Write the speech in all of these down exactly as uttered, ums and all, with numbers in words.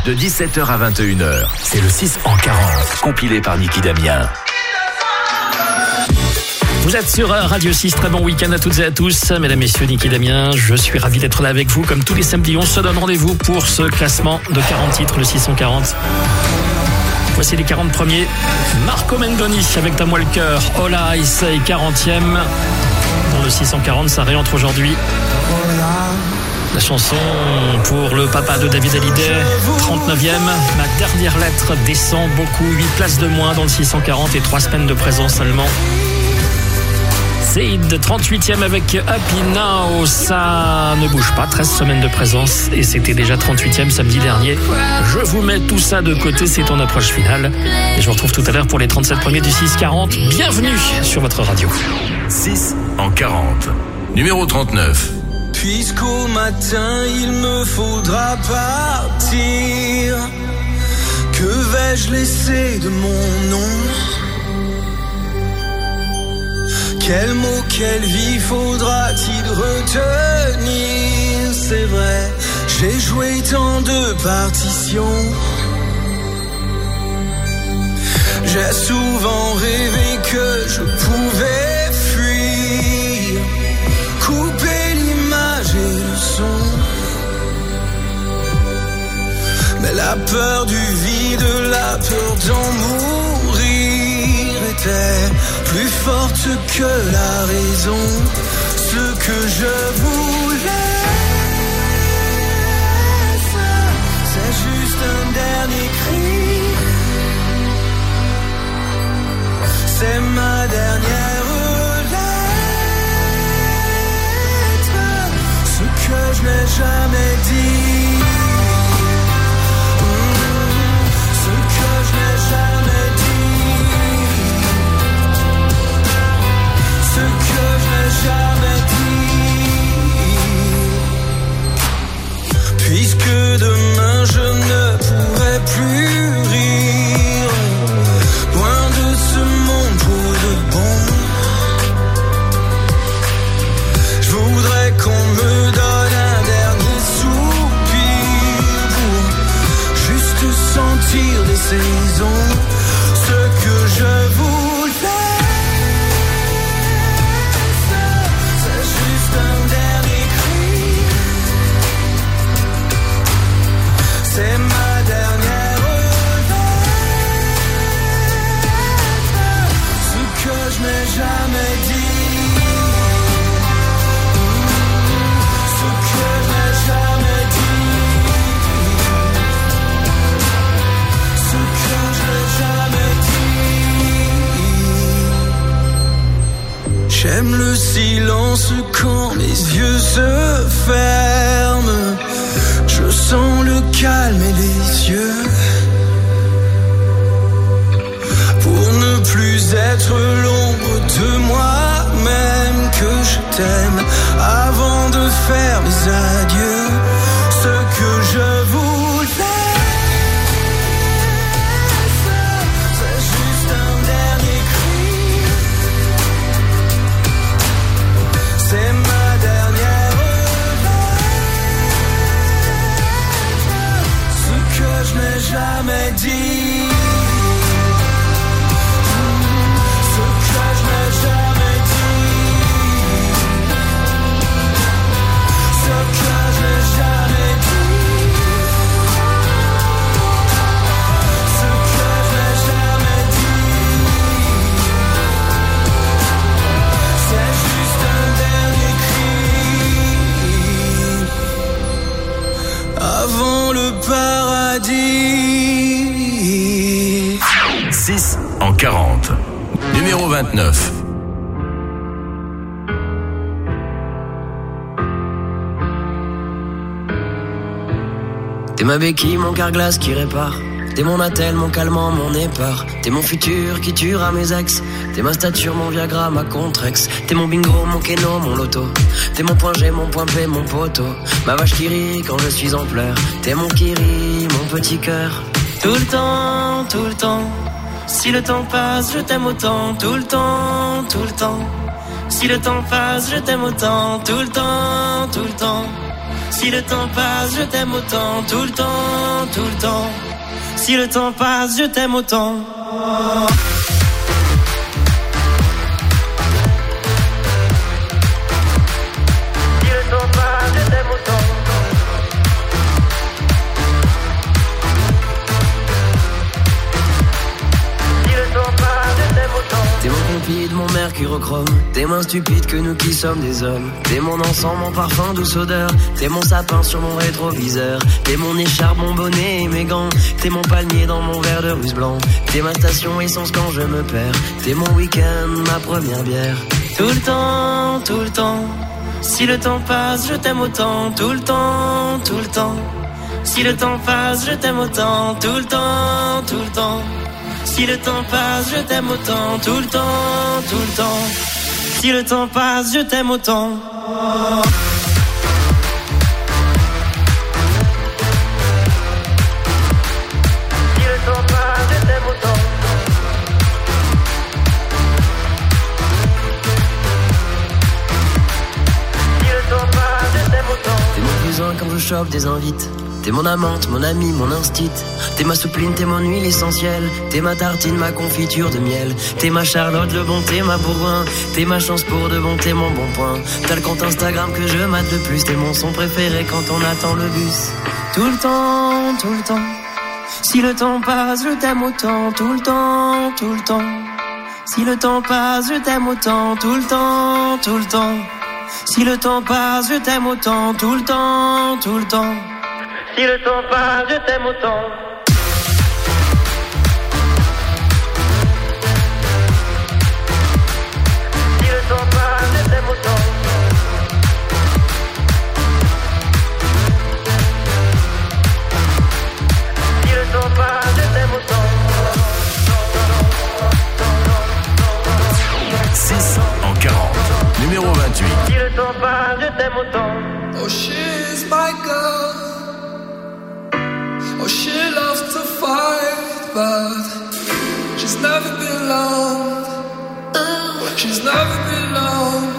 De dix-sept heures à vingt et une heures, c'est le six en quarante, compilé par Niki Damien. Vous êtes sur Radio six, très bon week-end à toutes et à tous. Mesdames, messieurs, Niki Damien, je suis ravi d'être là avec vous. Comme tous les samedis, on se donne rendez-vous pour ce classement de quarante titres, le six cent quarante. Voici les quarante premiers. Marco Mengoni avec T'as moi le cœur, All Eyes est quarantième. Dans le six cent quarante, ça réentre aujourd'hui. La chanson pour le papa de David Hallyday, trente-neuvième. Ma dernière lettre descend beaucoup, huit places de moins dans le six cent quarante et trois semaines de présence seulement. Zayd, trente-huitième avec Happy Now, ça ne bouge pas, treize semaines de présence et c'était déjà trente-huitième samedi dernier. Je vous mets tout ça de côté, c'est en approche finale. Et je vous retrouve tout à l'heure pour les trente-sept premiers du six quarante. Bienvenue sur votre radio. six en quarante, numéro trente-neuf. Puisqu'au matin il me faudra partir, que vais-je laisser de mon nom? Quel mot, quelle vie faudra-t-il retenir? C'est vrai, j'ai joué tant de partitions. J'ai souvent rêvé que je pouvais fuir, couper l'image et le son. Mais la peur du vide, la peur d'en mourir était plus forte que la raison. Ce que je voulais, c'est juste un dernier cri. C'est ma dernière lettre, ce que je n'ai jamais dit, ce que je n'ai jamais dit, ce que je n'ai jamais dit. Puisque demain je ne pourrai plus rire, loin de ce monde pour de bon, je voudrais qu'on me donne un dernier soupir pour juste sentir les saisons. Ce que je voulais, c'est juste un dernier cri. C'est ma dernière lettre, ce que je n'ai jamais dit, ce que je n'ai jamais dit, ce que je n'ai jamais dit. J'aime le silence quand mes yeux se ferment. Je sens le calme et les cieux. Pour ne plus être l'ombre de moi-même, que je t'aime avant de faire mes adieux. Ce que je voulais, c'est juste un dernier cri. C'est ma dernière lettre, ce que je n'ai jamais dit, ce que je n'ai jamais dit, ce que je n'ai jamais dit, ce que je n'ai jamais dit. C'est juste un dernier cri avant le paradis. six en quarante, numéro vingt-neuf. T'es ma béquille, mon carglass qui répare. T'es mon attel, mon calmant, mon épar. T'es mon futur qui tuera mes ex. T'es ma stature, mon Viagra, ma Contrex. T'es mon bingo, mon Keno, mon loto. T'es mon point G, mon point P, mon poteau. Ma vache qui rit quand je suis en pleurs. T'es mon Kiri, mon petit cœur. Tout le temps, tout le temps. Si le temps passe, je t'aime autant. Tout le temps, tout le temps. Si le temps passe, je t'aime autant. Tout le temps, tout le temps. Si le temps passe, je t'aime autant, tout le temps, tout le temps. Si le temps passe, je t'aime autant. Si le temps passe, je t'aime autant. Si le temps passe, je t'aime autant. T'es mon compide, mon mercurochrome. T'es moins stupide que nous qui sommes des hommes. T'es mon encens, mon parfum, douce odeur. T'es mon sapin sur mon rétroviseur. T'es mon écharpe, mon bonnet et mes gants. T'es mon palmier dans mon verre de russe blanc. T'es ma station essence quand je me perds. T'es mon week-end, ma première bière. Tout le temps, tout le temps. Si le temps passe, je t'aime autant. Tout le temps, tout le temps. Si le temps passe, je t'aime autant. Tout le temps, tout le temps. Si le temps passe, je t'aime autant. Tout le temps, tout le temps. Si le temps passe, je t'aime autant. Si le temps passe, je t'aime autant. Si le temps passe, je t'aime autant. T'es mon cousin quand je chope des invites. T'es mon amante, mon ami, mon instit. T'es ma soupline, t'es mon huile essentielle. T'es ma tartine, ma confiture de miel. T'es ma Charlotte, le bon, t'es ma bourgoin. T'es ma chance pour de bon, t'es mon bon point. T'as le compte Instagram que je mate le plus. T'es mon son préféré quand on attend le bus. Tout le temps, tout le temps. Si le temps passe, je t'aime autant. Tout le temps, tout le temps. Si le temps passe, je t'aime autant. Tout le temps, tout le temps. Si le temps passe, je t'aime autant. Tout le temps, tout le temps. Si le temps passe, je t'aime autant. Si le temps passe, je t'aime autant. Si le temps passe, je t'aime autant. six en quarante, numéro vingt-huit. Si le temps passe, je t'aime autant. Oh, she's my girl. Oh, she loves to fight, but she's never been loved. She's never been loved.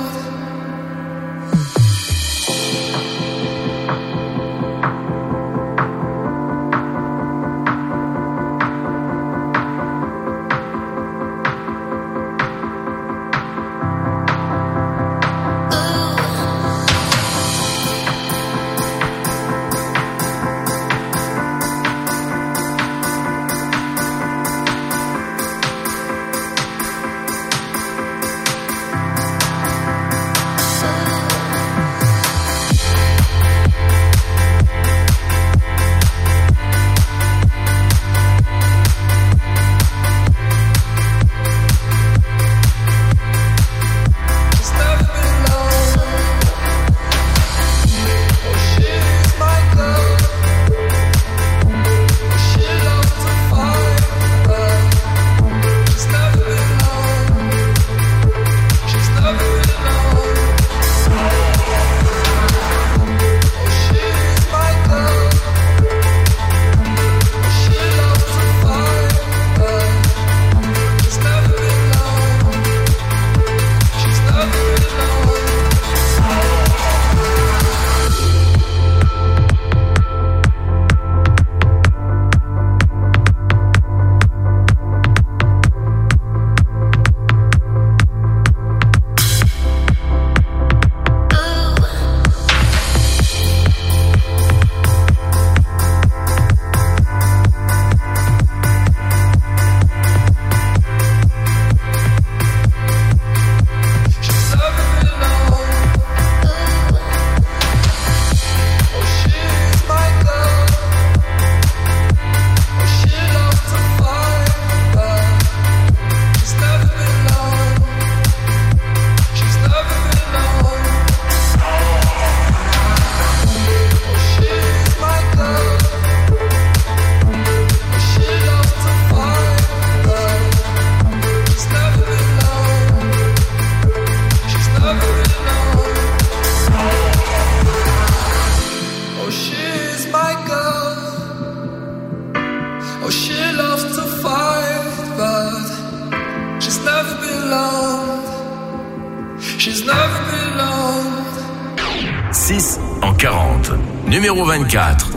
en quarante. Numéro vingt-quatre.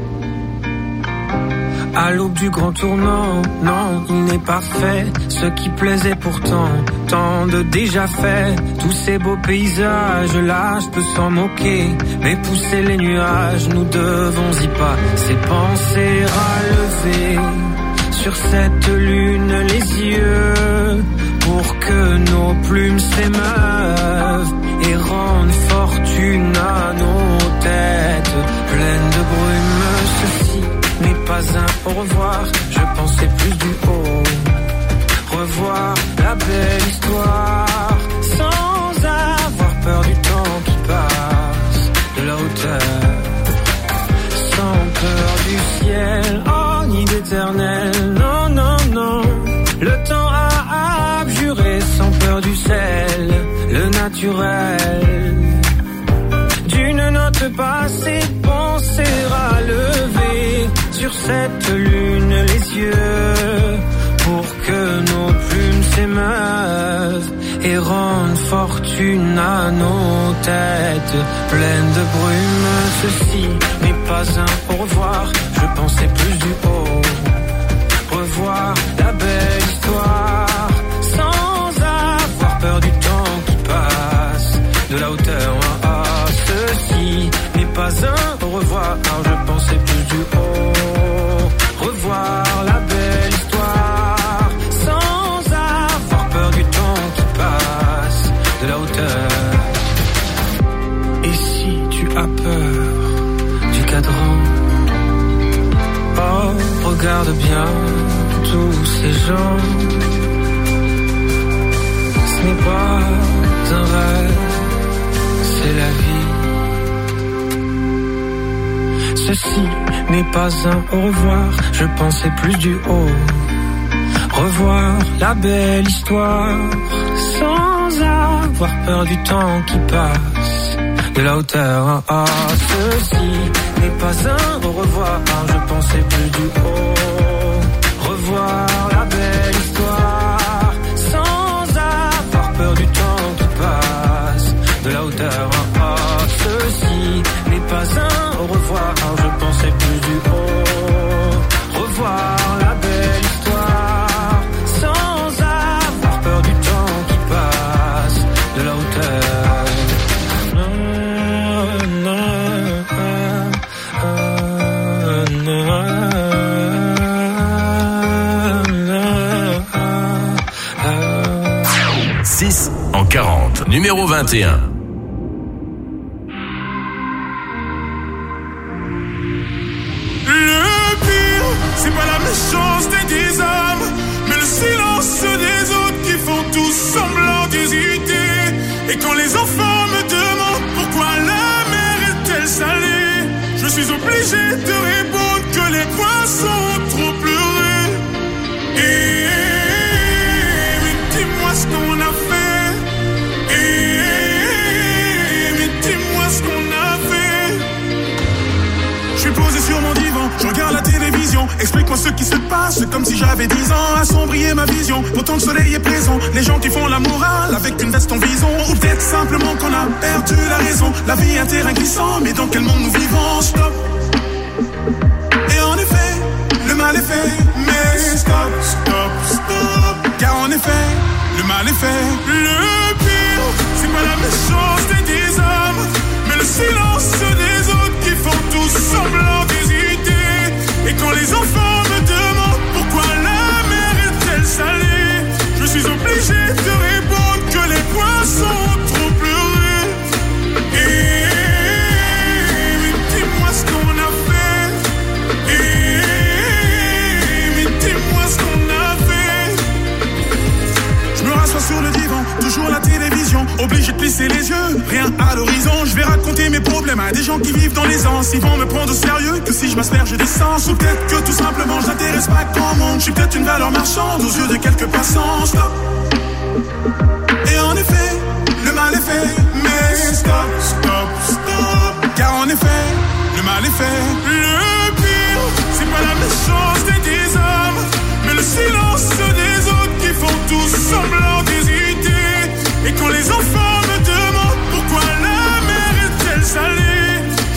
À l'aube du grand tournant, non, il n'est pas fait. Ce qui plaisait pourtant, tant de déjà fait. Tous ces beaux paysages, là, je peux s'en moquer. Mais pousser les nuages, nous devons y pas. C'est penser à lever sur cette lune les yeux, pour que nos plumes s'émeuvent et rendent fortune à nos têtes pleines de brume. Ceci n'est pas un au revoir, je pensais plus du haut. Revoir la belle histoire sans avoir peur du temps qui passe, de la hauteur, sans peur du ciel, oh ni d'éternel, non, non, non. Le temps a abjuré sans peur du sel, le naturel. D'une note passée, penser à lever sur cette lune les yeux, pour que nos plumes s'émeuvent et rendent fortune à nos têtes pleines de brume. Ceci n'est pas un au revoir, je pensais plus du haut. Revoir la belle histoire sans avoir peur du temps qui passe, de la hauteur. Ah, ah, ceci n'est pas un au revoir, je pensais plus du haut. Revoir la belle histoire sans avoir peur du temps qui passe, de la hauteur. Et si tu as peur du cadran, oh, regarde bien tous ces gens. Ce n'est pas un rêve, c'est la vie. Ceci n'est pas un au revoir, je pensais plus du haut. Revoir la belle histoire sans avoir peur du temps qui passe, de la hauteur. Ah, ceci n'est pas un au revoir, je pensais plus du haut. Revoir la belle histoire sans avoir peur du temps qui passe, de la hauteur. Ah, ceci n'est pas un au revoir, je pensais plus du haut. Revoir la belle histoire sans avoir peur du temps qui passe, de la hauteur. Non, non, non, non. six en quarante. Numéro vingt et un. Le pire, c'est pas la méchanceté des hommes, mais le silence des autres qui font tous semblant d'hésiter. Et quand les enfants me demandent pourquoi la mer est-elle salée, je suis obligé de répondre que les poissons ont trop pleuré. Et mais dis-moi ce qu'on a fait. Et mais dis-moi ce qu'on a fait. Je suis posé sur mon divan, je regarde la télévision. Explique-moi ce qui se passe, c'est comme si j'avais dix ans. Assombrir ma vision, pourtant le soleil est présent. Les gens qui font la morale avec une veste en vison. Ou peut-être simplement qu'on a perdu la raison. La vie est un terrain glissant, mais dans quel monde nous vivons? Stop. Et en effet, le mal est fait. Mais stop, stop, stop. Car en effet, le mal est fait. Le pire, c'est pas la méchanceté des hommes, mais le silence des autres qui font tous semblant d'hésiter. Et quand les enfants me demandent pourquoi la mer est-elle salée, je suis obligé de répondre que les poissons ont trop pleuré. Et mais dis-moi ce qu'on a fait. Et mais dis-moi ce qu'on a fait. Je me rassois sur le divan, toujours la télévision, obligé de plisser les yeux, rien à l'horizon. Je vais raconter mes problèmes à des gens qui vivent dans les anses. Ils vont me prendre au sérieux que si je m'asperge d'essence. Ou peut-être que tout simplement je n'intéresse pas grand monde. Je suis peut-être une valeur marchande aux yeux de quelques passants. Stop. Et en effet, le mal est fait. Mais stop, stop, stop. Car en effet, le mal est fait. Le pire, c'est pas la méchanceté des hommes, mais le silence des autres qui font tous semblant d'hésiter. Et quand les enfants me demandent pourquoi la mer est-elle salée,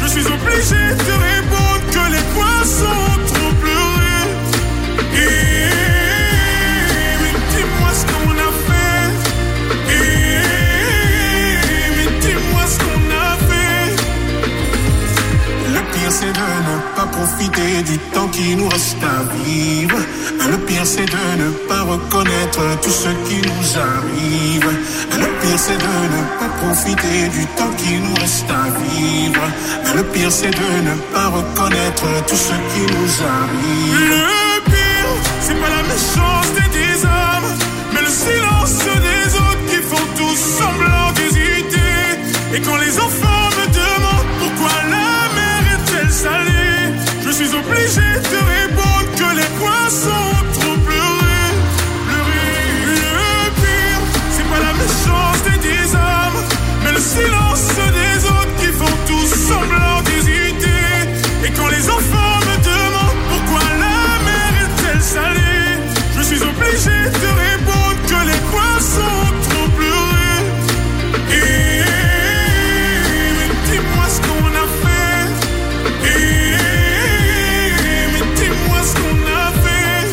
temps qui nous reste à vivre. Le pire c'est de ne pas reconnaître tout ce qui nous arrive. Le pire c'est de ne pas profiter du temps qui nous reste à vivre. Le pire c'est de ne pas reconnaître tout ce qui nous arrive. Le pire c'est pas la méchanceté des hommes, mais le silence des autres qui font tous semblant d'hésiter. Et quand les enfants me demandent pourquoi la mer est-elle salée, je suis obligé de répondre que les poissons ont trop pleuré. Pleuré. Le pire, c'est pas la méchanceté des hommes, mais le silence des autres qui font tous semblant d'hésiter. Et quand les enfants me demandent pourquoi la mer est-elle salée, je suis obligé de répondre que les poissons ont trop pleuré. Et mais dis-moi ce qu'on a fait. Et mais dis-moi ce qu'on a fait.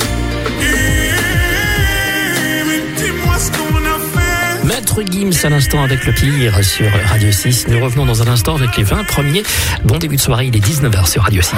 Et mais dis-moi ce qu'on a fait. Maître Gims à l'instant avec le pire sur Radio six. Nous revenons dans un instant avec les vingt premiers. Bon début de soirée, il est dix-neuf heures sur Radio six.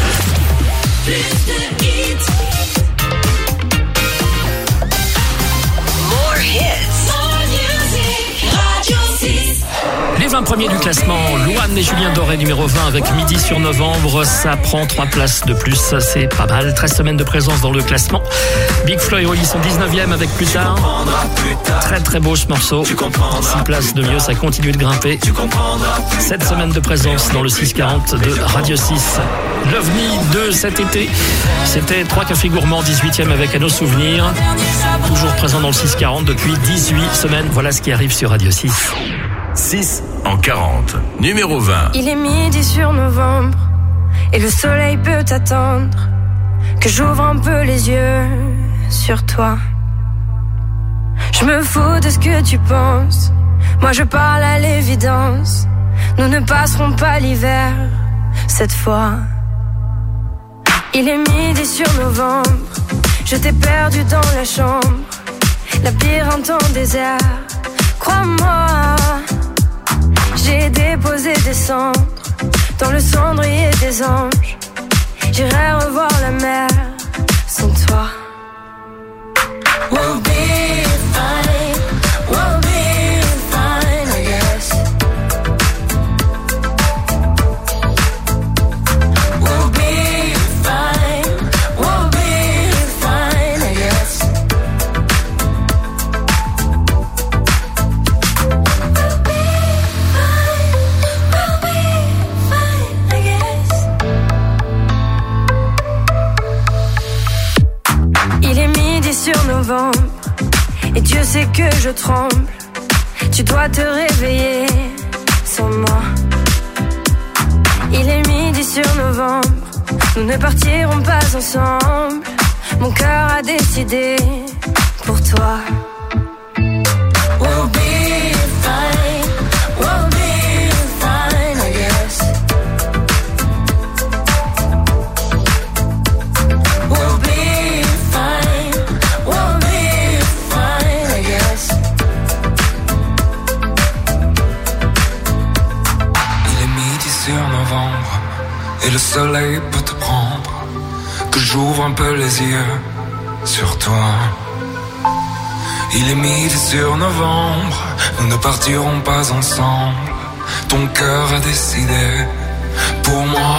Les vingt premiers du classement, Louane et Julien Doré numéro vingt avec Midi sur novembre, ça prend trois places de plus, c'est pas mal. treize semaines de présence dans le classement. Big Flo et Oli sont dix-neuvième avec Plus tard. Très très beau ce morceau. six places de mieux, ça continue de grimper. sept semaines de présence dans le six quarante de Radio six. L'ovni de cet été, c'était Trois Cafés Gourmands, dix-huitième avec À nos souvenirs. Toujours présent dans le six quarante depuis dix-huit semaines. Voilà ce qui arrive sur Radio six. six en quarante, numéro vingt. Il est midi sur novembre et le soleil peut attendre que j'ouvre un peu les yeux sur toi. Je me fous de ce que tu penses, moi je parle à l'évidence. Nous ne passerons pas l'hiver cette fois. Il est midi sur novembre, je t'ai perdu dans la chambre, labyrinthe en désert. Crois-moi, j'ai déposé des cendres dans le cendrier des anges. J'irai revoir la mer sans toi. We'll be fine, we'll be fine, I guess. We'll be fine, we'll be fine, I guess. Sur novembre, et Dieu sait que je tremble. Tu dois te réveiller sans moi. Il est midi sur novembre, nous ne partirons pas ensemble. Mon cœur a décidé pour toi. We'll be fine, we'll be fine, I guess. We'll be fine, we'll be fine, I guess. Il est midi sur novembre et le soleil peut te prendre, que j'ouvre un peu les yeux sur toi. Il est midi sur novembre, nous ne partirons pas ensemble. Ton cœur a décidé pour moi.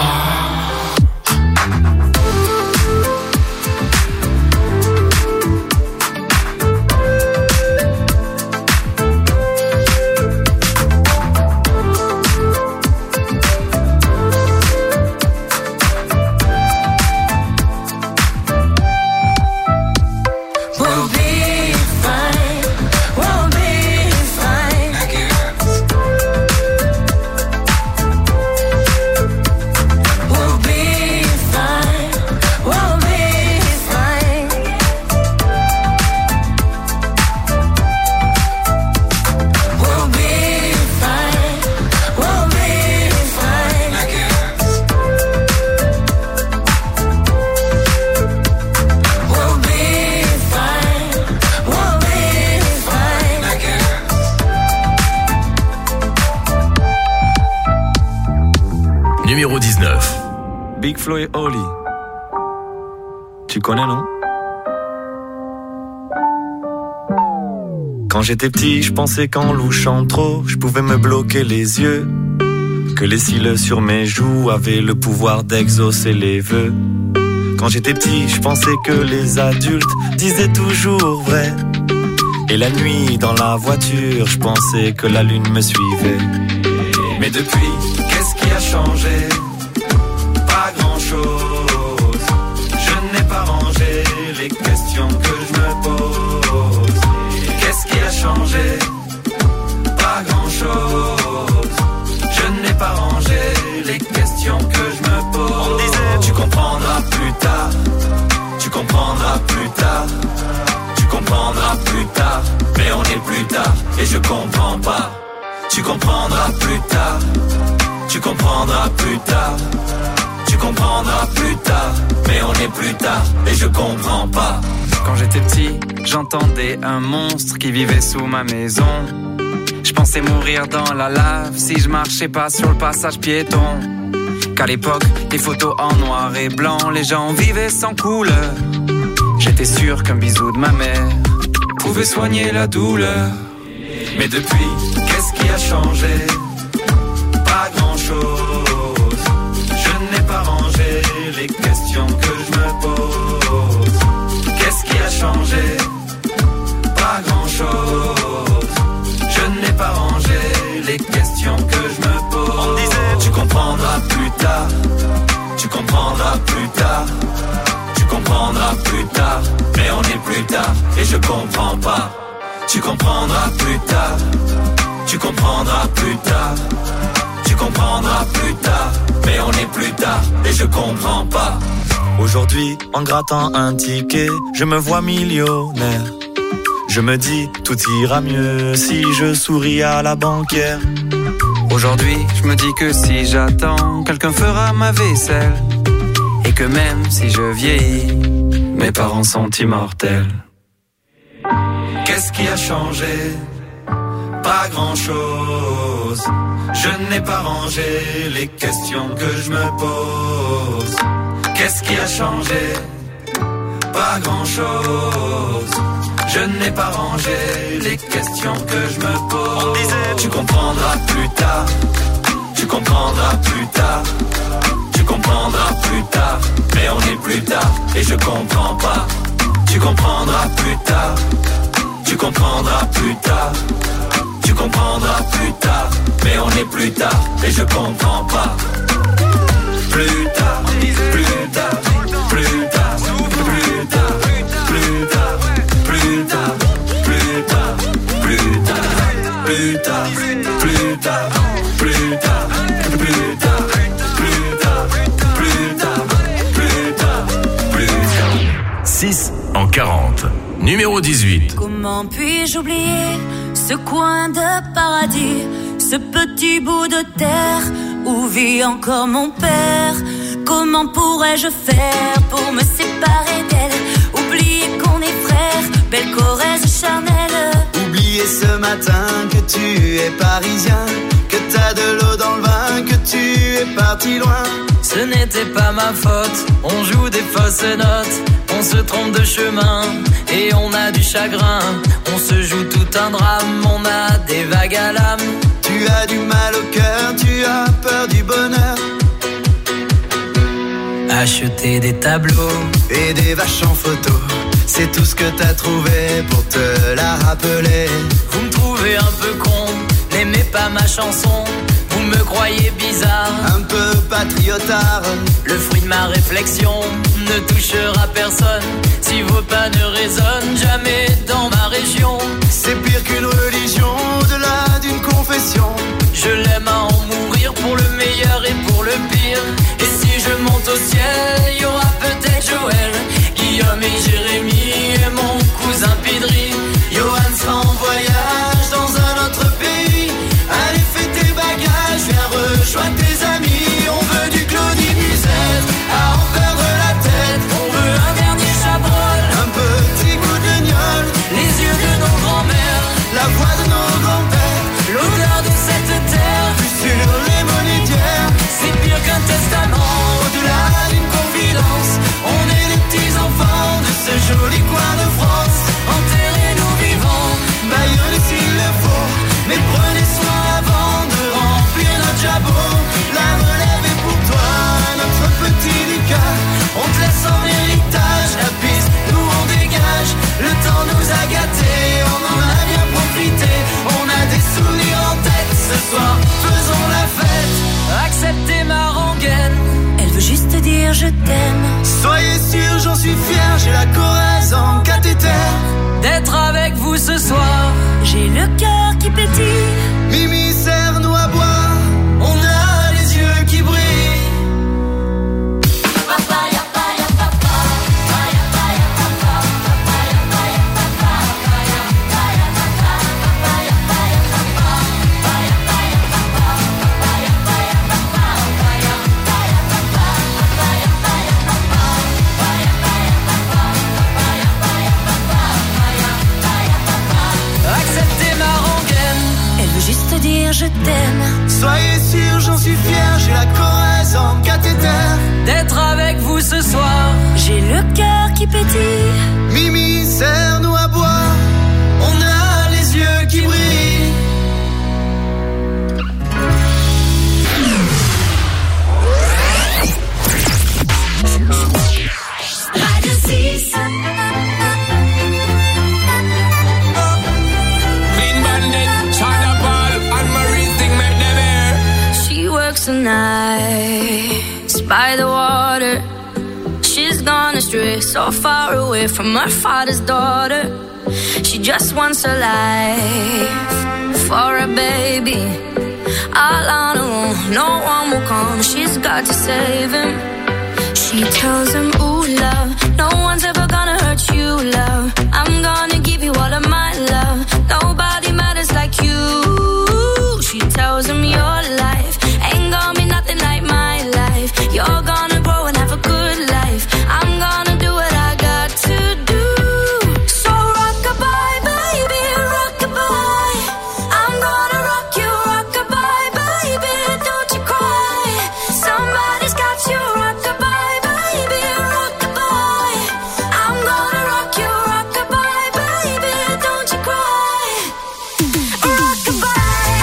Numéro dix-neuf. Big Flo et Oli, Tu connais, non? Quand j'étais petit, je pensais qu'en louchant trop, je pouvais me bloquer les yeux. Que les cils sur mes joues avaient le pouvoir d'exaucer les vœux. Quand j'étais petit, je pensais que les adultes disaient toujours vrai. Et la nuit, dans la voiture, je pensais que la lune me suivait. Mais depuis, qu'est-ce qui a changé? Pas grand-chose. Je n'ai pas rangé les questions que je me pose. Qu'est-ce qui a changé? Pas grand-chose. Je n'ai pas rangé les questions que je me pose. On me disait, tu comprendras plus tard. Tu comprendras plus tard. Tu comprendras plus tard. Mais on est plus tard et je comprends pas. Tu comprendras plus tard. Tu comprendras plus tard. Tu comprendras plus tard. Mais on est plus tard et je comprends pas. Quand j'étais petit, j'entendais un monstre qui vivait sous ma maison. Je pensais mourir dans la lave si je marchais pas sur le passage piéton. Qu'à l'époque, les photos en noir et blanc, les gens vivaient sans couleur. J'étais sûr qu'un bisou de ma mère pouvait soigner la douleur. Mais depuis, qu'est-ce qui a changé? Pas grand-chose. Je n'ai pas rangé les questions que je me pose. Qu'est-ce qui a changé? Pas grand-chose. Je n'ai pas rangé les questions que je me pose. On me disait, tu comprendras plus tard. Tu comprendras plus tard. Tu comprendras plus tard. Mais on est plus tard et je comprends pas. Tu comprendras plus tard. Tu comprendras plus tard. Tu comprendras plus tard. Mais on est plus tard et je comprends pas. Aujourd'hui, en grattant un ticket, je me vois millionnaire. Je me dis, tout ira mieux si je souris à la banquière. Aujourd'hui, je me dis que si j'attends, quelqu'un fera ma vaisselle. Et que même si je vieillis, mes parents sont immortels. Qu'est-ce qui a changé? Pas grand-chose. Je n'ai pas rangé les questions que je me pose. Qu'est-ce qui a changé? Pas grand-chose. Je n'ai pas rangé les questions que je me pose. On disait, tu comprendras plus tard. Tu comprendras plus tard. Tu comprendras plus tard. Mais on est plus tard et je comprends pas. Tu comprendras plus tard. Tu comprendras plus tard. Tu comprendras plus tard. Mais on est plus tard et je comprends pas. Plus tard, plus tard, plus tard, plus tard, plus tard, plus tard, plus tard, plus tard, plus tard, plus tard, plus tard, plus tard, plus tard, plus tard, plus tard, plus tard. six en quarante. Numéro dix-huit. Comment puis-je oublier ce coin de paradis, ce petit bout de terre où vit encore mon père? Comment pourrais-je faire pour me séparer d'elle? Oublier qu'on est frères, belle Corrèze charnelle. Oublier ce matin que tu es parisien, que t'as de l'eau dans le vin, que tu es parti loin. Ce n'était pas ma faute, on joue des fausses notes, on se trompe de chemin et on a du chagrin. On se joue tout un drame, on a des vagues à l'âme. Tu as du mal au cœur, tu as peur du bonheur. Acheter des tableaux et des vaches en photo, c'est tout ce que t'as trouvé pour te la rappeler. Vous me trouvez un peu con, n'aimez pas ma chanson. Vous me croyez bizarre, un peu patriotard. Le fruit de ma réflexion ne touchera personne si vos pas ne résonnent jamais dans ma région. C'est pire qu'une religion, au-delà d'une confession. Je l'aime à en mourir pour le meilleur et pour le pire. Et si je monte au ciel, il y aura peut-être Joël, Guillaume et Jérémy et mon cousin Pidri. Johan sera en voyage dans un autre pays. Allez, fais tes bagages, viens rejoindre tes amis. On veut du Claudie Musette, à en perdre la tête. On veut un dernier chabrol, un petit coup de je t'aime. Soyez sûr, j'en suis fier, j'ai la Corrèze en cathéter. D'être avec vous ce soir, j'ai le cœur qui pétille. Mimi, serre-nous à boire, on a les yeux qui brillent. Juste dire je t'aime. Soyez sûr, j'en suis fier, j'ai la Corrèze en cathéter. D'être avec vous ce soir, j'ai le cœur qui pétille. Mimi, serre-nous à boire, on a les yeux qui brillent. Radio six. The nights by the water, she's gone astray, so far away from her father's daughter. She just wants a life for a baby, all on her own, no one will come. She's got to save him. She tells him, ooh love, no one's ever gonna hurt you, love. I'm gonna give you all of my love. Nobody matters like you. She tells him your life ain't gonna be nothing like my life. You're gonna grow and have a good life. I'm gonna do what I got to do. So rock-a-bye, baby, rock-a-bye. I'm gonna rock you, rock-a-bye, baby, don't you cry. Somebody's got you, rock-a-bye, baby, rock-a-bye. I'm gonna rock you, rock-a-bye, baby, don't you cry. Rock-a-bye.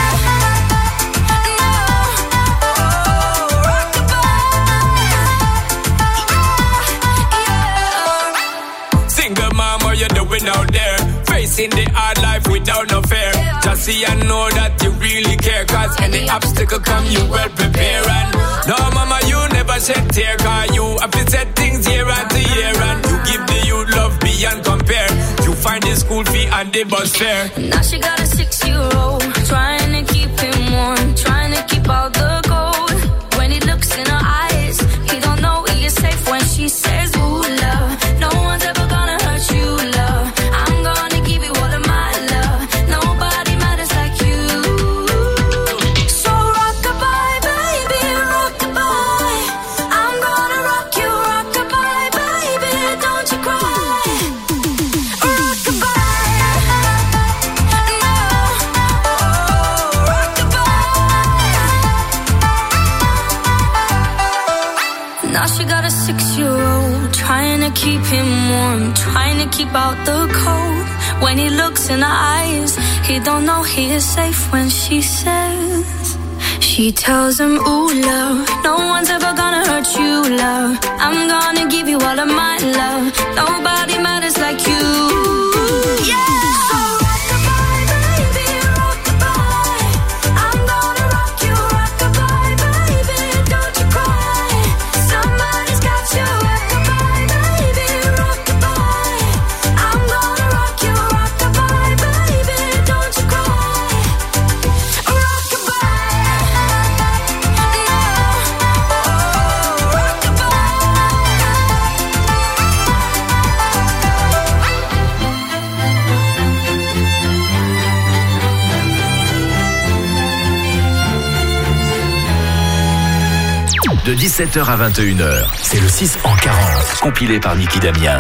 Out there, facing the hard life without no fear. Just see and know that you really care, cause any obstacle come you well prepare. And no mama, you never shed tear, cause you have to set things year after year. And you give the youth love beyond compare. You find the school fee and the bus fare. Now she got a six-year-old, trying to keep him warm, trying to keep out the cold. When he looks in her eyes, he don't know he is safe when she says, ooh love, no one's ever gonna hurt you, love. I'm gonna give you all of my love. Nobody matters like you. So rock-a-bye, baby, rock-a-bye. I'm gonna rock you, rock-a-bye, baby, don't you cry. Rock-a-bye, no, oh, rock-a-bye. Now she got a six-year-old, trying to keep him warm, trying to keep out the cold. When he looks in her eyes, he don't know he is safe when she says, she tells him, ooh love, no one's ever gonna hurt you, love. I'm gonna give you all of my love. Nobody matters like you. Yeah. De dix-sept heures à vingt et une heures, c'est le six en quarante, compilé par Niki Damien.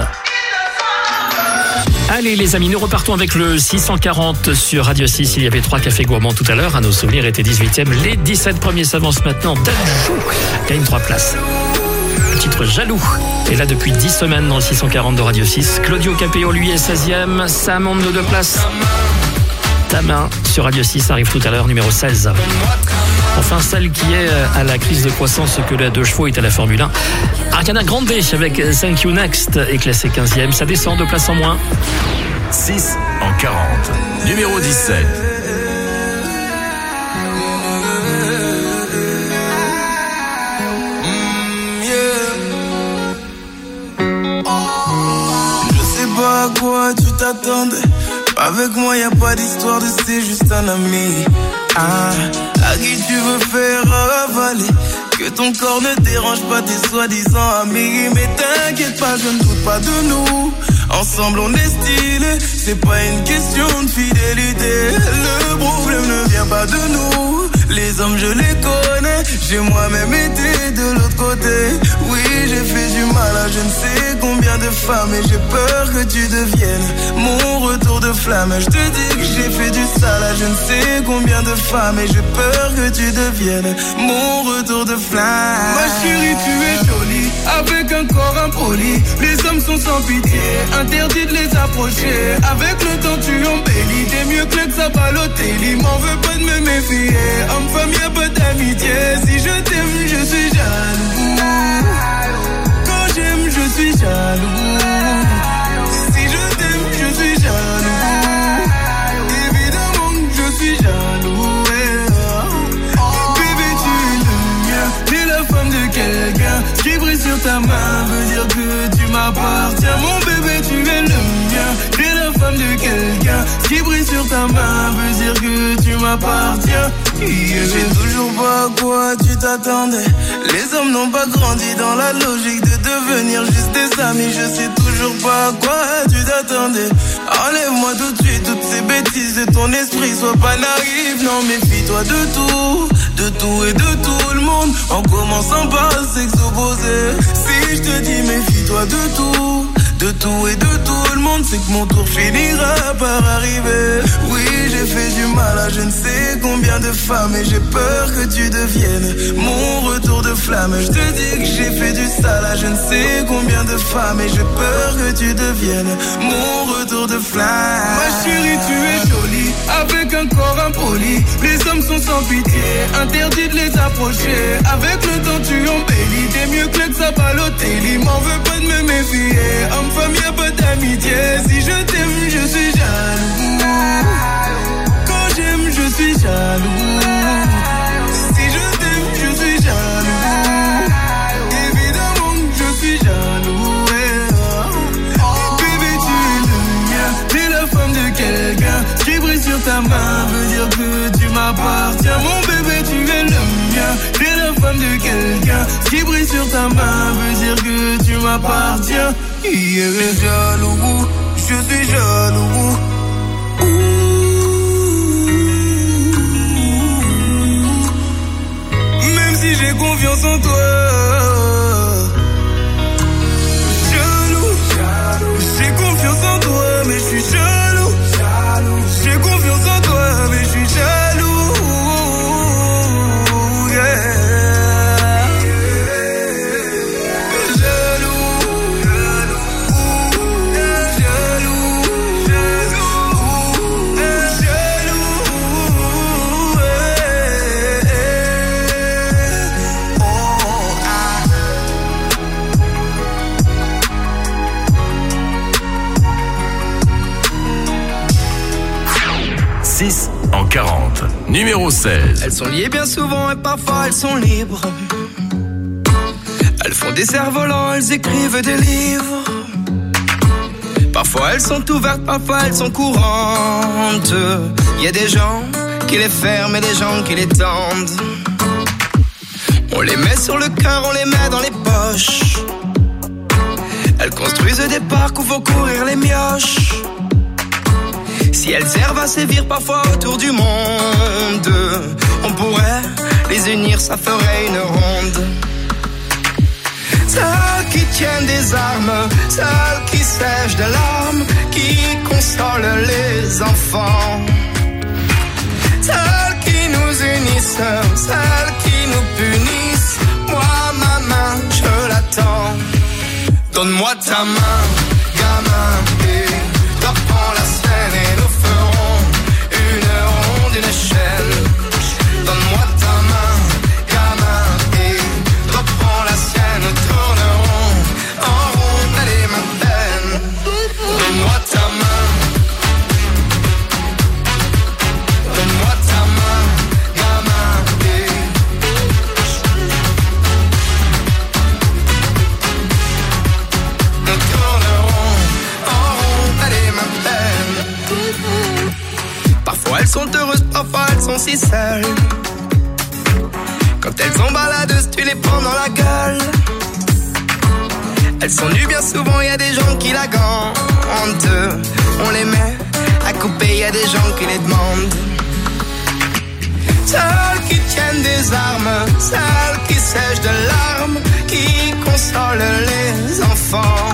Allez les amis, nous repartons avec le six cent quarante sur Radio six. Il y avait trois cafés gourmands tout à l'heure. À nos souvenirs étaient dix-huitième. Les dix-sept premiers s'avancent maintenant. Dadjou gagne trois places. Le titre Jaloux est là depuis dix semaines dans le six cent quarante de Radio six. Claudio Capéo, lui, est seizième. Ça monte de deux places. Ta main sur Radio six arrive tout à l'heure, numéro seize. Enfin, celle qui est à la crise de croissance que la deux chevaux est à la Formule un. Ariana Grande avec Thank You Next est classé quinzième. Ça descend deux places en moins. six en quarante, numéro dix-sept. Mm, yeah. pas à quoi tu t'attendais. Avec moi y a pas d'histoire de c'est juste un ami. Ah, à qui tu veux faire avaler. Que ton corps ne dérange pas tes soi-disant amis. Mais t'inquiète pas, je ne doute pas de nous. Ensemble on est stylé, c'est pas une question de fidélité. Le problème ne vient pas de nous. Les hommes je les connais, j'ai moi-même été de l'autre côté. Oui, j'ai fait du mal à je ne sais combien de femmes. Et j'ai peur que tu deviennes mon retour de flamme. Je te dis que j'ai fait du sale à je ne sais combien de femmes. Et j'ai peur que tu deviennes mon retour de flamme. Ma chérie, tu es jolie, avec un corps impoli. Les hommes sont sans pitié, interdit de les approcher. Avec le temps tu embellis, t'es mieux que l'ex à Balotelli. M'en veux pas de me méfier, homme-femme y'a pas d'amitié. Si je t'aime je suis jaloux. Quand j'aime je suis jaloux. Si je t'aime je suis jaloux. Évidemment que je suis jaloux. Bébé tu es le mien, t'es la femme de quelqu'un. Qui brille sur ta main veut dire que tu m'appartiens. Mon bébé tu es le mien, t'es la femme de quelqu'un. Qui brille sur ta main veut dire que tu m'appartiens. Yeah. Je sais toujours pas à quoi tu t'attendais. Les hommes n'ont pas grandi dans la logique de devenir juste des amis. Je sais toujours pas à quoi tu t'attendais. Enlève-moi tout de suite toutes ces bêtises de ton esprit. Sois pas naïf, non méfie-toi de tout. De tout et de tout le monde, en commençant par s'exposer. Si je te dis méfie-toi de tout. De tout et de tout le monde, c'est que mon tour finira par arriver. Oui, j'ai fait du mal à je ne sais combien de femmes. Et j'ai peur que tu deviennes mon retour de flamme. Je te dis que j'ai fait du sale à je ne sais combien de femmes. Et j'ai peur que tu deviennes mon retour de flamme. Ma chérie, tu es jolie, avec un corps impoli. Les hommes sont sans pitié, interdit de les approcher. Avec le temps tu embellis, t'es mieux que l'ex à Balotelli. M'en veux pas de me méfier, homme-femme y'a pas d'amitié. Si je t'aime je suis jaloux. Quand j'aime je suis jaloux. Si je t'aime je suis jaloux. Évidemment que je suis jaloux. Bébé tu es le mien, t'es la femme de quelqu'un. Qui brille sur ta main veut dire que tu m'appartiens. Mon bébé tu es le mien, t'es la femme de quelqu'un. Qui brille sur ta main veut dire que tu m'appartiens. Yeah. Je suis jaloux, je suis jaloux. Même si j'ai confiance en toi. Jaloux, j'ai confiance en toi, mais je suis jaloux. J'ai confiance en toi, mais je suis jaloux. Yeah. six en quarante. Numéro seize. Elles sont liées bien souvent et parfois elles sont libres. Elles font des cerfs-volants, elles écrivent des livres. Parfois elles sont ouvertes, parfois elles sont courantes. Il y a des gens qui les ferment et des gens qui les tendent. On les met sur le cœur, on les met dans les poches. Elles construisent des parcs où vont courir les mioches. Si elles servent à sévir parfois autour du monde, on pourrait les unir, ça ferait une ronde. Celles qui tiennent des armes, celles qui sèchent des larmes, qui consolent les enfants. Celles qui nous unissent, celles qui nous punissent. Moi, ma main, je l'attends. Donne-moi ta main, gamin, et reprends la scène et nous ferons une ronde, une chaîne. Donne-moi ta main, gamin, et reprends la sienne. Tournerons en rond, elle est ma peine. Donne-moi ta main. Donne-moi ta main, gamin, et nous tournerons en rond. sont heureuses, parfois elles sont si seules. Quand elles sont baladeuses, tu les prends dans la gueule. Elles sont nues bien souvent, y a des gens qui la gantent. On les met à couper, y a des gens qui les demandent. Celles qui tiennent des armes, celles qui sèchent de larmes, qui consolent les enfants.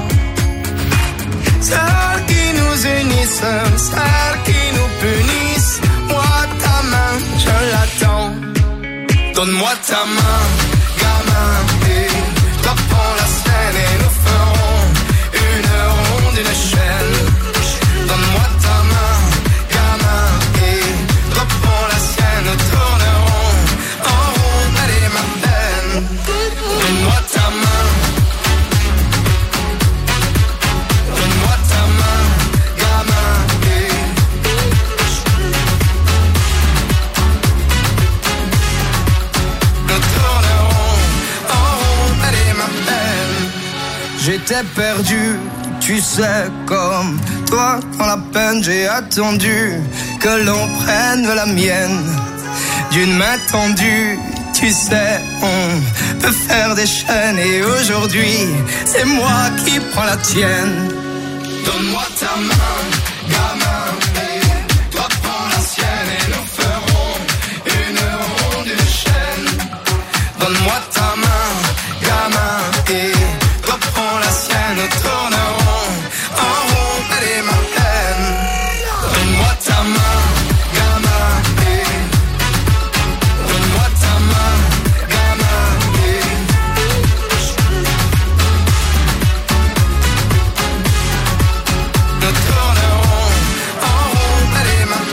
Celles qui nous unissent, celles qui nous punissent. Moi ta main, je l'attends. Donne-moi ta main, gamin, et toi prends la scène et nous ferons une ronde, une chaîne. Donne-moi ta main, gamin, et toi prends la scène, nous tournerons en rond, allez ma peine. Donne-moi ta main, donne-moi ta main, gamin, et nous tournerons en rond, allez ma peine. J'étais perdu, tu sais, comme toi, dans la peine, j'ai attendu que l'on prenne la mienne d'une main tendue. Tu sais, on peut faire des chaînes et aujourd'hui, c'est moi qui prends la tienne. Donne-moi ta main, gamin, et toi prends la sienne et nous ferons une ronde, une chaîne. Donne-moi ta main, gamin, et toi prends la sienne, nous tournerons en rond, allez ma peine. Donne-moi ta main, gamin, et donne-moi ta main, gamin, et nous tournerons en rond, allez ma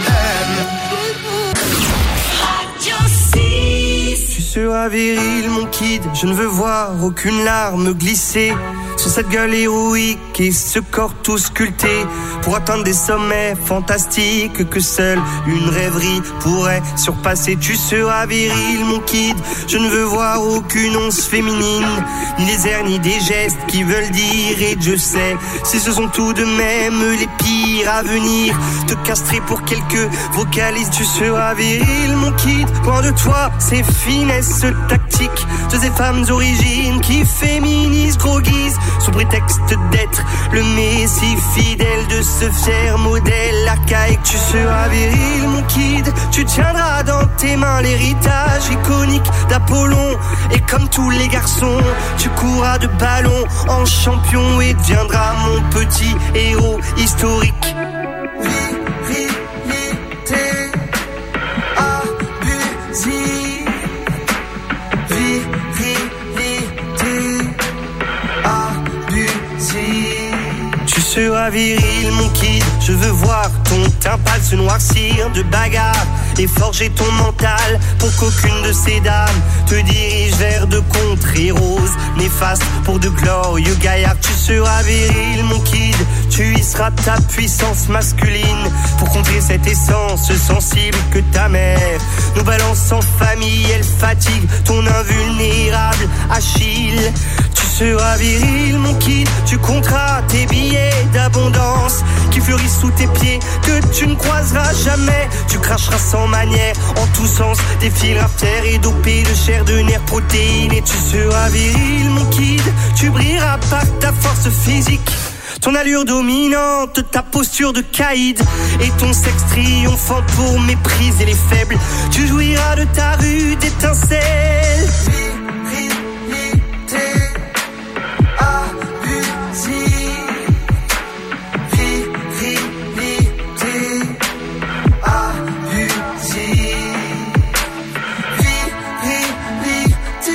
peine. Tu seras viril mon kid, je ne veux voir aucune larme glisser sur cette gueule héroïque et ce corps tout sculpté pour atteindre des sommets fantastiques que seule une rêverie pourrait surpasser. Tu seras viril mon kid, je ne veux voir aucune once féminine, ni des airs ni des gestes qui veulent dire et je sais si ce sont tout de même les pires à venir te castrer pour quelques vocalistes. Tu seras viril mon kid, loin de toi ces finesses tactiques de ces femmes origines qui féminisent, groguisent sous prétexte d'être le messie fidèle de ce fier modèle archaïque. Tu seras viril mon kid, tu tiendras dans tes mains l'héritage iconique d'Apollon et comme tous les garçons tu courras de ballon en champion et deviendras mon petit héros historique. Virilité abusive, virilité abusive. Tu seras viril mon kid, je veux voir ton teint pâle se noircir de bagarre et forger ton mental pour qu'aucune de ces dames te dirige vers de contrées roses néfastes pour de glorieux gaillards. Tu seras viril mon kid, tu y seras ta puissance masculine pour contrer cette essence sensible que ta mère nous balance en famille. Elle fatigue ton invulnérable Achille. Tu seras viril mon kid, tu compteras tes billets d'abondance qui fleurissent sous tes pieds que tu ne croiseras jamais. Tu cracheras sans manière en tous sens des fils artères et dopés de chair, de nerfs, protéines. Et tu seras viril mon kid, tu brilleras par ta force physique, ton allure dominante, ta posture de caïd et ton sexe triomphant pour mépriser les faibles. Tu jouiras de ta rude étincelle. Virilité abusive, virilité abusive, virilité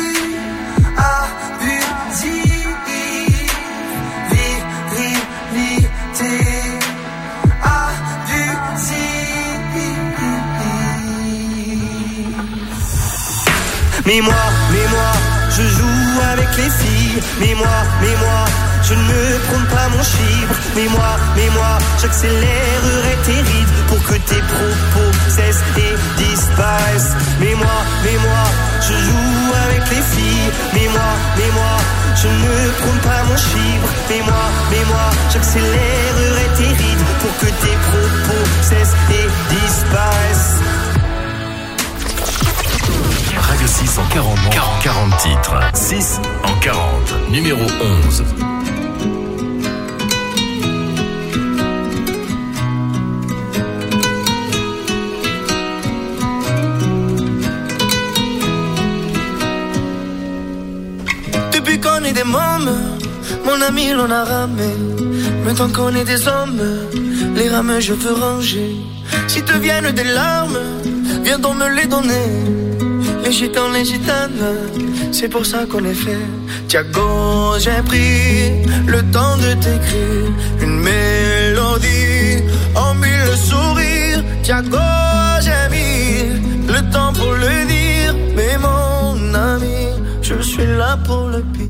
abusive, virilité abusive. Mais moi, mais moi, je joue avec les filles. Mais moi, mais moi, je ne prône pas mon chiffre. Mais moi, mais moi, j'accélérerai tes rides pour que tes propos cessent et disparaissent. Mais moi, mais moi, je joue avec les filles. Mais moi, mais moi, je ne prône pas mon chiffre. Mais moi, mais moi, j'accélérerai tes rides pour que tes propos cessent et disparaissent. Radio six en quarante, quarante, quarante titres. six en quarante, numéro onze. Depuis qu'on est des mômes, mon ami l'on a ramé. Maintenant qu'on est des hommes, les rames je veux ranger. Si te viennent des larmes, viens donc me les donner. Les gitans, les gitanes, c'est pour ça qu'on est fait. Thiago, j'ai pris le temps de t'écrire une mélodie en mille sourires. Thiago, j'ai mis le temps pour le dire. Mais mon ami, je suis là pour le pire.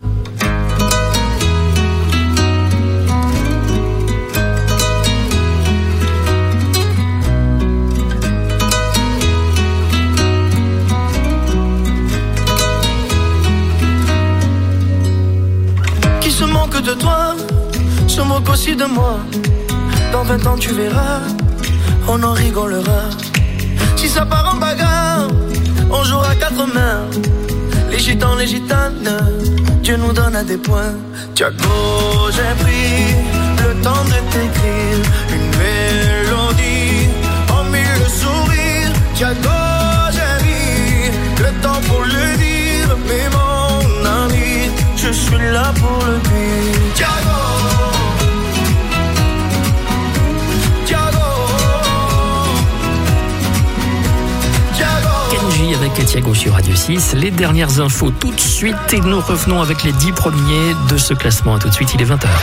De toi, se moque aussi de moi. Dans vingt ans tu verras, on en rigolera. Si ça part en bagarre, on jouera quatre mains. Les gitans, les gitanes, Dieu nous donne à des points. Thiago, j'ai pris le temps de t'écrire une mélodie en mille sourires. Thiago, j'ai mis le temps pour le dire. Mais mon ami, je suis là pour le dire. Thiago, Thiago, Thiago. Kenji avec Thiago sur Radio six. Les dernières infos tout de suite et nous revenons avec les dix premiers de ce classement. À tout de suite, il est vingt heures.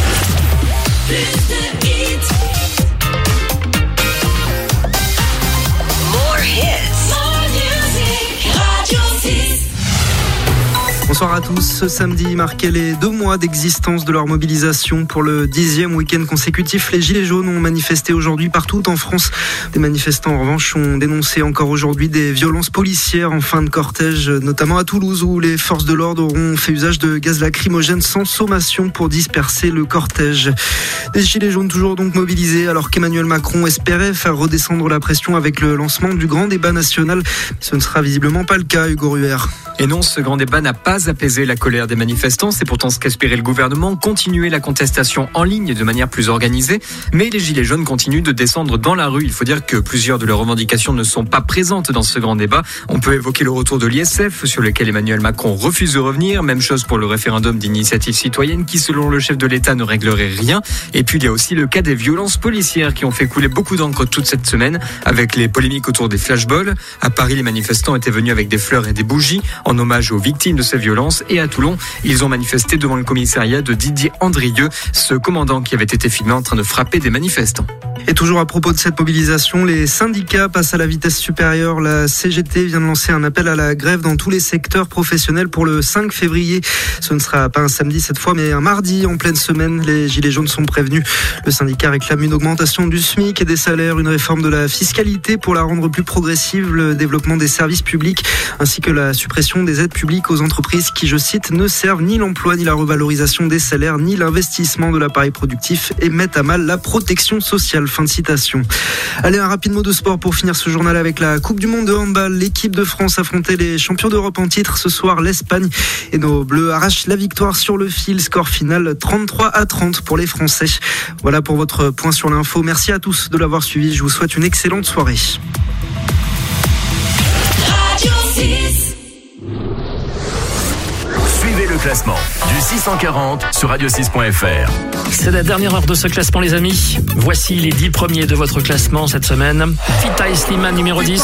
Bonsoir à tous. Ce samedi marquait les deux mois d'existence de leur mobilisation. Pour le dixième week-end consécutif, les Gilets jaunes ont manifesté aujourd'hui partout en France. Des manifestants, en revanche, ont dénoncé encore aujourd'hui des violences policières en fin de cortège, notamment à Toulouse, où les forces de l'ordre auront fait usage de gaz lacrymogène sans sommation pour disperser le cortège. Les Gilets jaunes toujours donc mobilisés, alors qu'Emmanuel Macron espérait faire redescendre la pression avec le lancement du grand débat national. Ce ne sera visiblement pas le cas, Hugo Ruher. Et non, ce grand débat n'a pas apaisé la colère des manifestants. C'est pourtant ce qu'espérait le gouvernement, continuer la contestation en ligne de manière plus organisée. Mais les Gilets jaunes continuent de descendre dans la rue. Il faut dire que plusieurs de leurs revendications ne sont pas présentes dans ce grand débat. On peut évoquer le retour de l'I S F, sur lequel Emmanuel Macron refuse de revenir. Même chose pour le référendum d'initiative citoyenne, qui selon le chef de l'État ne réglerait rien. Et puis il y a aussi le cas des violences policières qui ont fait couler beaucoup d'encre toute cette semaine, avec les polémiques autour des flashballs. À Paris, les manifestants étaient venus avec des fleurs et des bougies en hommage aux victimes de ces violences. Et à Toulon, ils ont manifesté devant le commissariat de Didier Andrieux, ce commandant qui avait été filmé en train de frapper des manifestants. Et toujours à propos de cette mobilisation, les syndicats passent à la vitesse supérieure. La C G T vient de lancer un appel à la grève dans tous les secteurs professionnels pour le cinq février. Ce ne sera pas un samedi cette fois, mais un mardi en pleine semaine. Les Gilets jaunes sont prévenus. Le syndicat réclame une augmentation du SMIC et des salaires, une réforme de la fiscalité pour la rendre plus progressive, le développement des services publics, ainsi que la suppression des aides publiques aux entreprises qui, je cite, ne servent ni l'emploi, ni la revalorisation des salaires, ni l'investissement de l'appareil productif et mettent à mal la protection sociale. Fin de citation. Allez, un rapide mot de sport pour finir ce journal avec la Coupe du Monde de handball. L'équipe de France affrontait les champions d'Europe en titre ce soir, l'Espagne. Et nos Bleus arrachent la victoire sur le fil. Score final trente-trois à trente pour les Français. Voilà pour votre point sur l'info. Merci à tous de l'avoir suivi. Je vous souhaite une excellente soirée. Suivez le classement du six cent quarante sur radio six point f r. C'est la dernière heure de ce classement, les amis. Voici les dix premiers de votre classement cette semaine. Vita et Slimane numéro dix.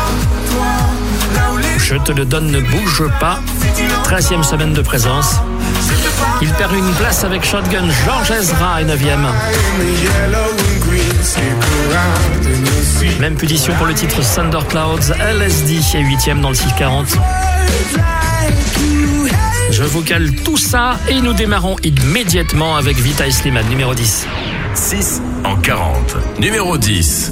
Je te le donne, ne bouge pas. treizième semaine de présence. Il perd une place avec Shotgun. Georges Ezra est neuvième. Même punition pour le titre Thunder Clouds. L S D est huitième dans le six quarante. Je vous cale tout ça et nous démarrons immédiatement avec Vita et Slimane, numéro dix. six en quarante. Numéro dix.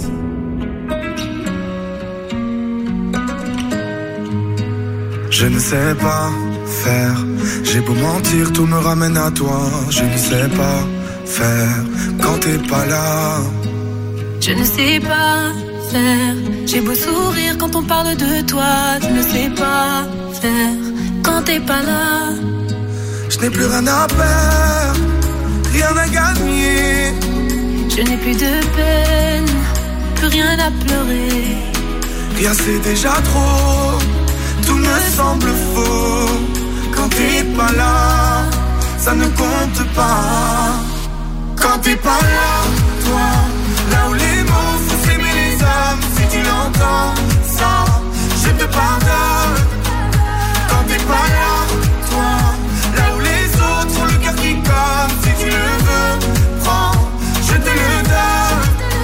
Je ne sais pas faire, j'ai beau mentir, tout me ramène à toi. Je ne sais pas faire quand t'es pas là. Je ne sais pas faire, j'ai beau sourire quand on parle de toi. Je ne sais pas faire quand t'es pas là. Je n'ai plus rien à perdre, rien à gagner. Je n'ai plus de peine, plus rien à pleurer. Rien c'est déjà trop, tout me semble faux. Quand t'es pas là, ça ne compte pas. Quand t'es pas là, toi, là où les mots font s'aimer les hommes. Si tu l'entends, ça, je te pardonne. Quand t'es pas là, toi, là où les autres ont le cœur qui colle. Si tu le veux, prends, je te le donne.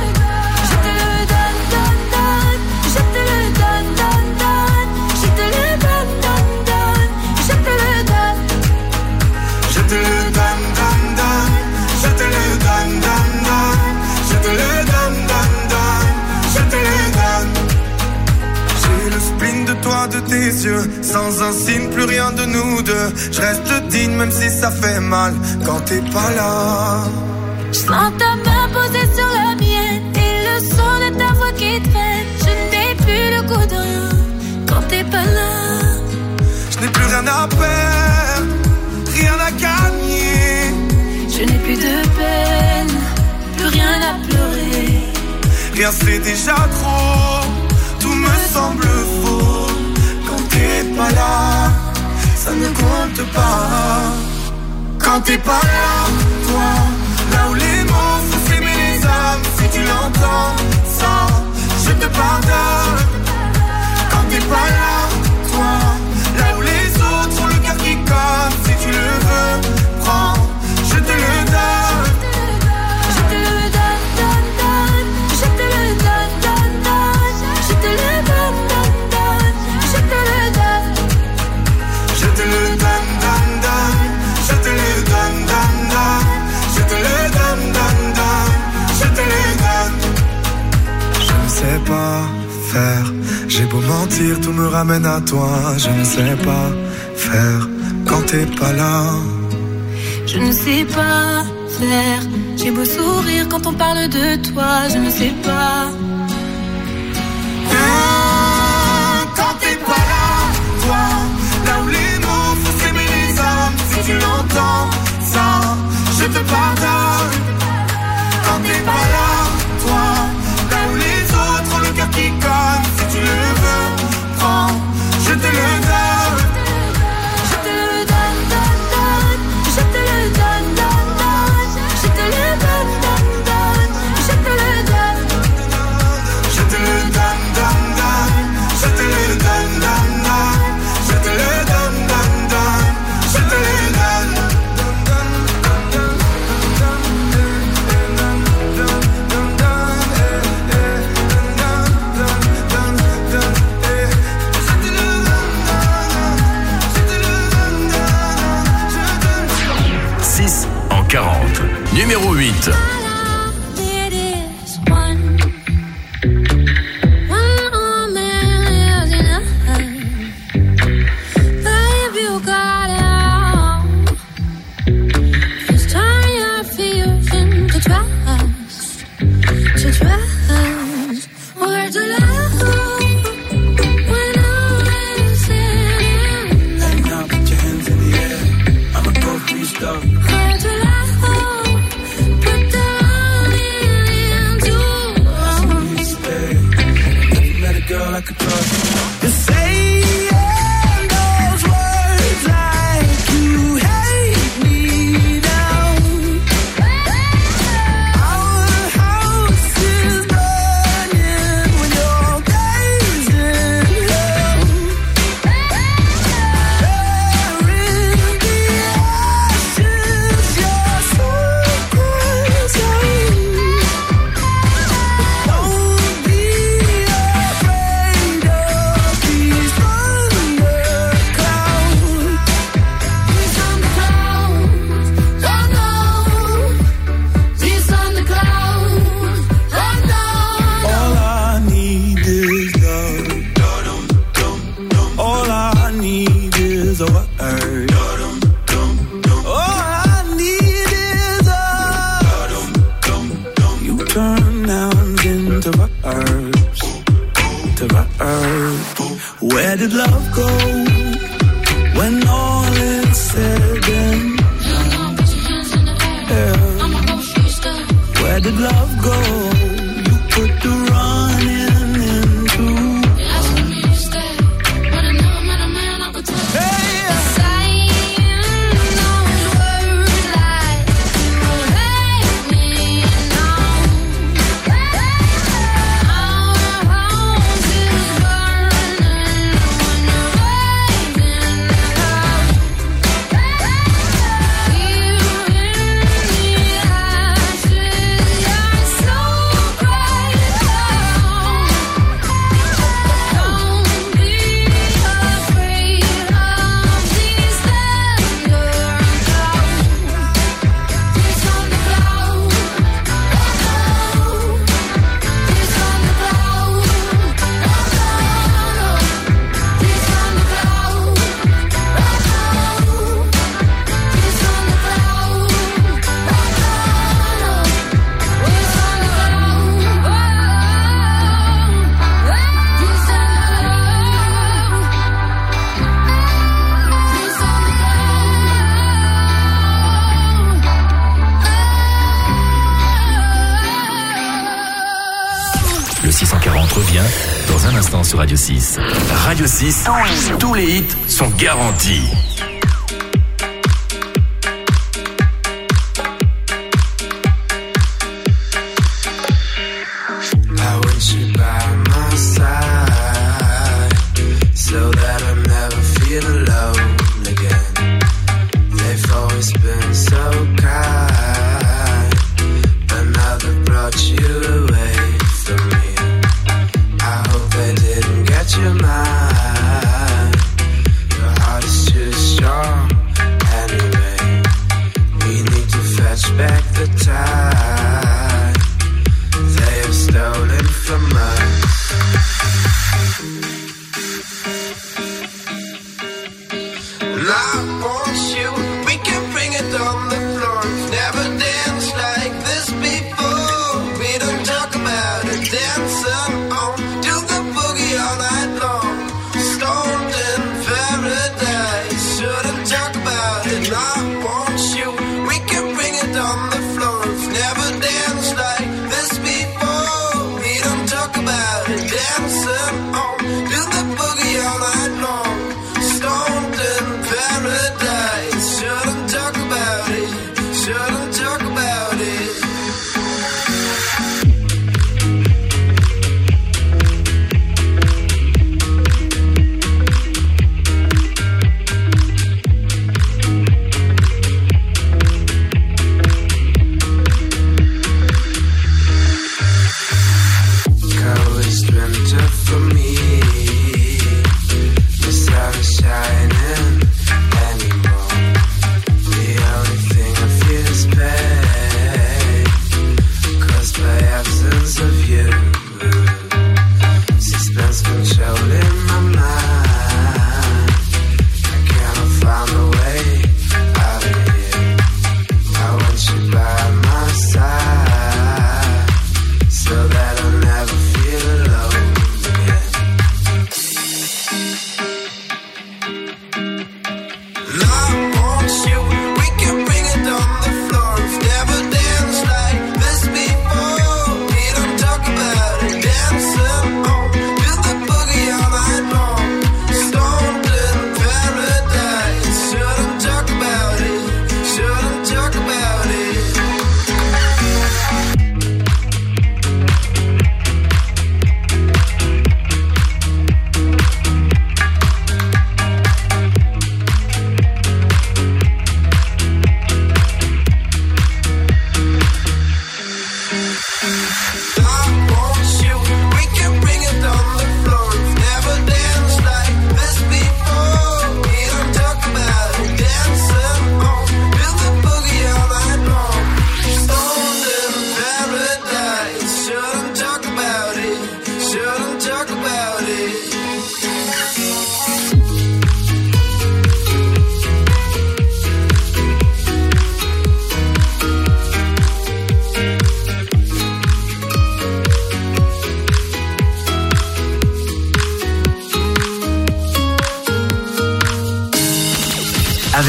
Je te le donne, donne, donne. Je te le donne, donne, donne. Je te le donne, donne, donne. Je te le donne. Je te le donne, donne, donne. Je te le donne, donne, donne. Je te le donne, donne, donne. Je te le donne. J'ai le spleen de toi, de tes yeux. Sans un signe, plus rien de nous deux. Je reste digne même si ça fait mal quand t'es pas là. Je sens ta main posée sur la mienne et le son de ta voix qui traîne. Je n'ai plus le goût de rien quand t'es pas là. Je n'ai plus rien à perdre, rien à gagner. Je n'ai plus de peine, plus rien à pleurer. Rien c'est déjà trop, tout me semble faux. Quand t'es pas là, ça ne compte pas. Quand t'es pas là, toi, là où les mots font s'aimer les hommes. Si tu l'entends, ça, je te pardonne. Quand t'es pas là, toi, là où les autres ont le cœur qui colle. Si tu le veux, prends, je te le donne. Je te le donne, donne, donne. Je te le donne, donne, donne. Je te le donne, donne, donne. Je te le donne. Je te le donne, donne, donne. Je te le donne, donne, donne. Je te le donne, donne, donne. Je te le donne. Je ne sais pas faire, j'ai beau mentir, tout me ramène à toi. Je ne sais pas faire quand t'es pas là. Je ne sais pas faire, j'ai beau sourire quand on parle de toi. Je ne sais pas. Ah, quand t'es pas là, toi, là où les mots font s'aimer les hommes. Si tu l'entends, ça, je te pardonne. Quand t'es pas là, toi, là où les autres ont le cœur qui colle. Si tu le veux, prends, je te le donne. Je te le donne, donne, donne. Je te le donne, donne, donne. Je te le donne, donne, donne. Je te le donne. Je te le donne, donne, donne. Je te le donne, donne, donne. Je te le donne, donne, donne. Je te le donne. six en quarante. Numéro huit. It is one. One more man lives in a babe, you got it all. Just turn your fears into trust, to trust. Where to love when all is in. Letting out put your hands in the air. I'ma go for your stuff. Where to love, put the money into. Never met a girl I could trust. You're saying those words like you hate me down. Our house is burning when you're gazing down. There in the ashes, your soul cries out. Don't be afraid of turn nouns into verbs, to verbs. Where did love go when all is said and done? Yeah. Where did love go? You put the running into. Revient dans un instant sur Radio six. Radio six, tous les hits sont garantis. I want you by my side so that I never feel alone again. They've always been so kind, but now they've brought you away from me. I hope they didn't get your mind. Your heart is too strong.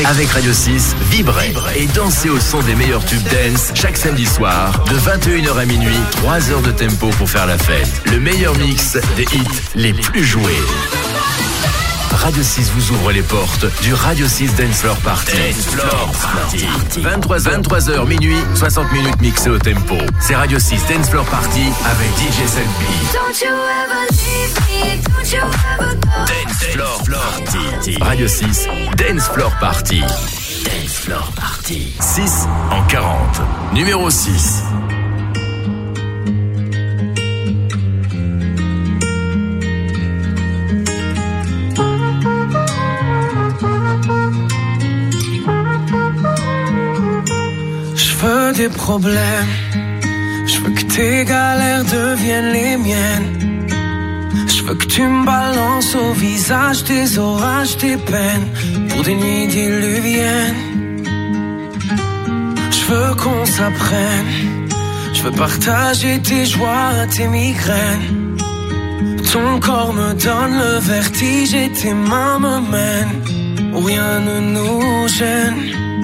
avec, avec Radio six, vibrez et dansez au son des meilleurs tubes dance chaque samedi soir de vingt et une heures à minuit, trois heures de tempo pour faire la fête. Le meilleur mix des hits les plus joués. Radio six vous ouvre les portes du Radio six Dance Floor Party. Dance Floor Party. vingt-trois heures minuit, soixante minutes mixées au tempo. C'est Radio six Dance Floor Party avec D J Selby. Don't you ever leave me, don't you ever go. Dance Floor Party. Radio six Dance Floor Party. Dance Floor Party. six en quarante. Numéro six. Je veux des problèmes, je veux que tes galères deviennent les miennes. Je veux que tu me balances au visage tes orages, tes peines, pour des nuits diluviennes. Je veux qu'on s'apprenne, je veux partager tes joies, tes migraines. Ton corps me donne le vertige et tes mains me mènent où rien ne nous gêne.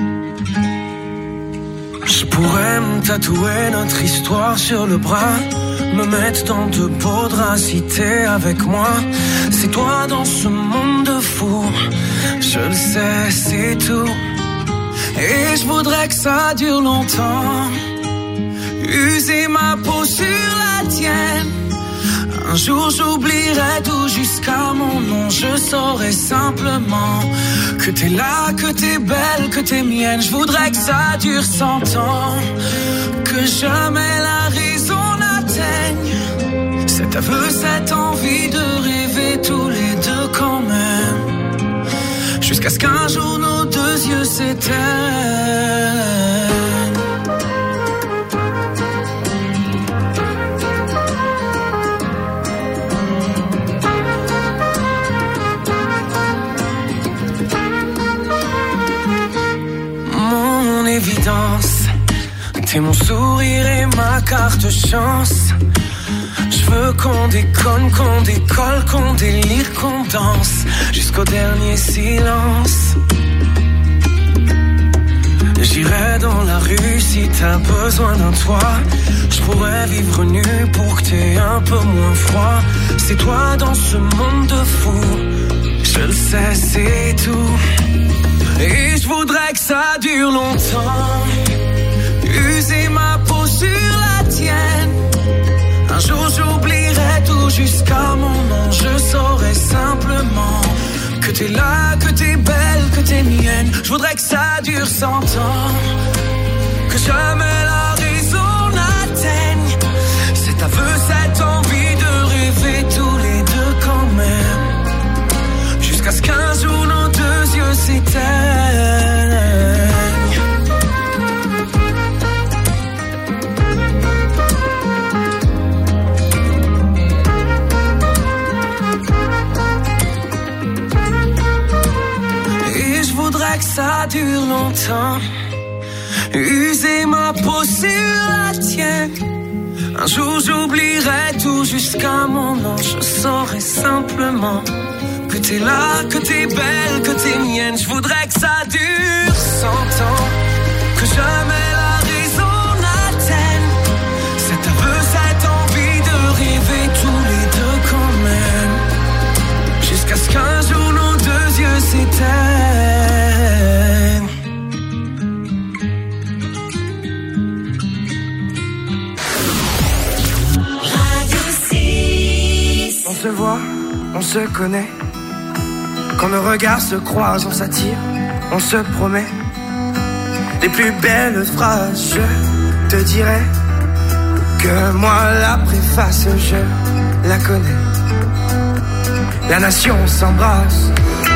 Je pourrais me tatouer notre histoire sur le bras, me mettre dans de beaux draps si t'es avec moi. C'est toi dans ce monde de fou, je le sais, c'est tout. Et je voudrais que ça dure longtemps, user ma peau sur la tienne. Un jour j'oublierai tout jusqu'à mon nom, je saurai simplement que t'es là, que t'es belle, que t'es mienne. Je voudrais que ça dure cent ans, que jamais la raison n'atteigne cet aveu, cette envie de rêver tous les deux quand même, jusqu'à ce qu'un jour nos deux yeux s'éteignent. Évidence, t'es mon sourire et ma carte chance. Je veux qu'on déconne, qu'on décolle, qu'on délire, qu'on danse jusqu'au dernier silence. J'irai dans la rue si t'as besoin d'un toit. Je pourrais vivre nu pour que t'aies un peu moins froid. C'est toi dans ce monde de fou, je le sais, c'est tout. Et je voudrais que ça dure longtemps, user ma peau sur la tienne. Un jour j'oublierai tout jusqu'à mon nom, je saurai simplement que t'es là, que t'es belle, que t'es mienne. Je voudrais que ça dure cent ans, que jamais la raison n'atteigne cet aveu, cette envie de rêver tous les deux quand même, jusqu'à ce qu'un jour nos deux yeux s'éteignent. Et je voudrais que ça dure longtemps, user ma peau sur la tienne. Un jour j'oublierai tout jusqu'à mon nom, je saurai simplement que t'es là, que t'es belle, que t'es mienne. Je voudrais que ça dure cent ans, que jamais la raison n'atteigne cet aveu, cette envie de rêver tous les deux quand même, jusqu'à ce qu'un jour nos deux yeux s'éteignent. On se voit, on se connaît. Quand nos regards se croisent, on s'attire, on se promet les plus belles phrases. Je te dirai que moi la préface, je la connais. La nation s'embrasse.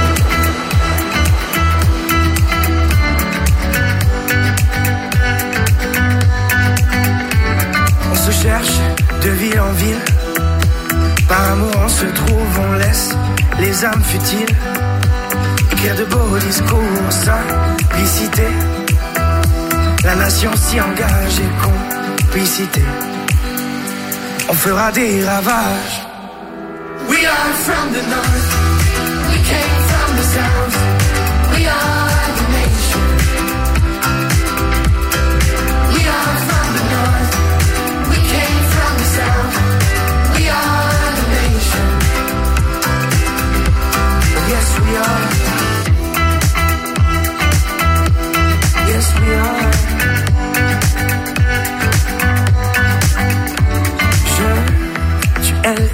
On se cherche de ville en ville. Par amour on se trouve, on laisse les âmes futiles écrire de beaux discours, simplicité. La nation s'y engage et complicité. On fera des ravages. We are from the north, we came from the south. We are the nation.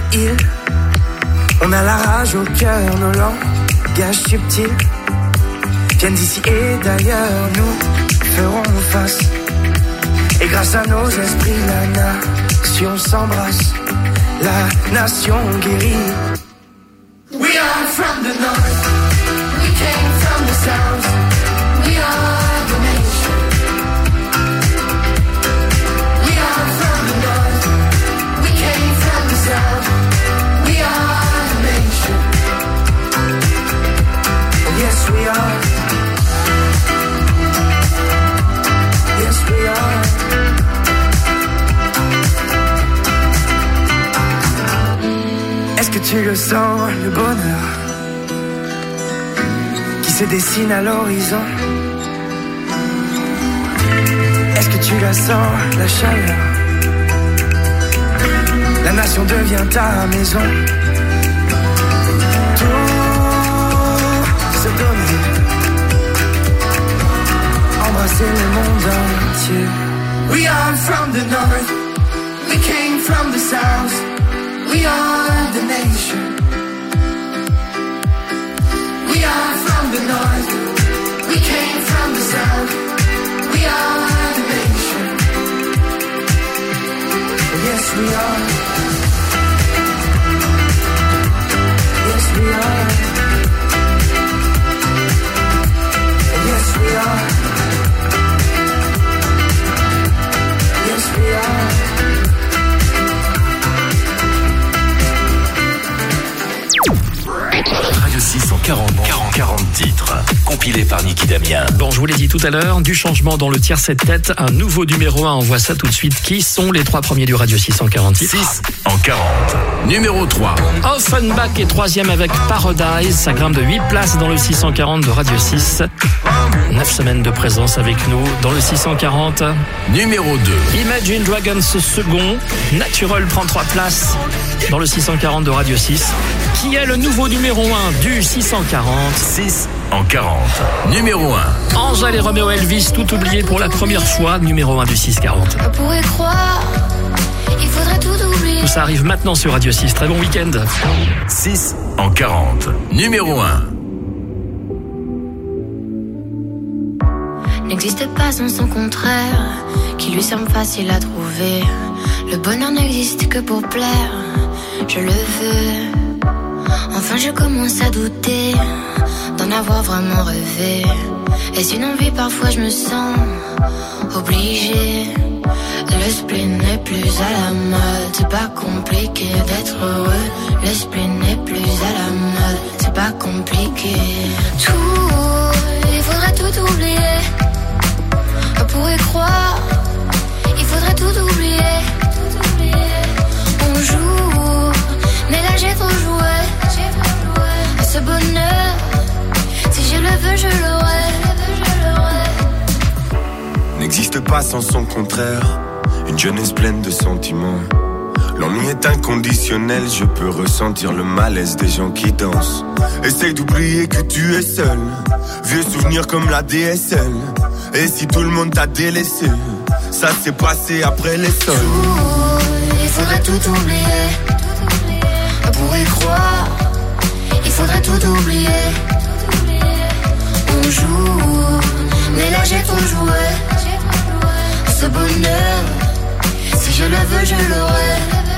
île. On a la rage au cœur, nos langages subtils viennent d'ici et d'ailleurs, nous ferons face. Et grâce à nos esprits, la nation s'embrasse, la nation guérit. We are from the north, we came from the south, we are the nation. We are from the north, we came from the south, we are the nation. Yes we are, yes we are. Est-ce que tu le sens, le bonheur qui se dessine à l'horizon? Est-ce que tu la sens, la chaleur? La nation devient ta maison. Tout se donner, embrasser le monde entier. We are from the north, we came from the south, we are the nation. We are from the north, we came from the south, we are the nation. Yes we are, yes we are, yes we are, yes we are. Radio six en quarante, quarante, quarante titres, compilés par Nicky Damien. Bon, je vous l'ai dit tout à l'heure, du changement dans le tiercé de tête, un nouveau numéro un, on voit ça tout de suite. Qui sont les trois premiers du Radio six en quarante titres? six en quarante. Numéro trois. Offenbach est troisième avec Paradise, ça grimpe de huit places dans le six cent quarante de Radio six. neuf semaines de présence avec nous dans le six cent quarante. Numéro deux. Imagine Dragons second, Natural prend trois places dans le six cent quarante de Radio six. Qui est le nouveau numéro un du six cent quarante? six en quarante. Numéro un. Angèle et Roméo Elvis, tout oublié pour la première fois, numéro un du six cent quarante. On pourrait croire, il faudrait tout oublier. Tout ça arrive maintenant sur Radio six. Très bon week-end. six en quarante. Numéro un. N'existe pas sans son contraire, qui lui semble facile à trouver. Le bonheur n'existe que pour plaire, je le veux. Enfin je commence à douter d'en avoir vraiment rêvé. Est-ce une envie? Parfois je me sens obligée. Le spleen n'est plus à la mode, c'est pas compliqué d'être heureux. Le spleen n'est plus à la mode, c'est pas compliqué. Tout, il faudrait tout oublier. On pourrait croire, il faudrait tout oublier. On joue, mais là j'ai trop joué. Ce bonheur, si je le veux, je l'aurai. N'existe pas sans son contraire, une jeunesse pleine de sentiments. L'ennui est inconditionnel, je peux ressentir le malaise des gens qui dansent. Essaye d'oublier que tu es seul, vieux souvenirs comme la D S L. Et si tout le monde t'a délaissé, ça s'est passé après les sols. Tout, il faudrait tout oublier. On pourrait croire, il faudrait tout oublier. On joue, mais là j'ai trop joué. Ce bonheur, si je le veux, je l'aurai.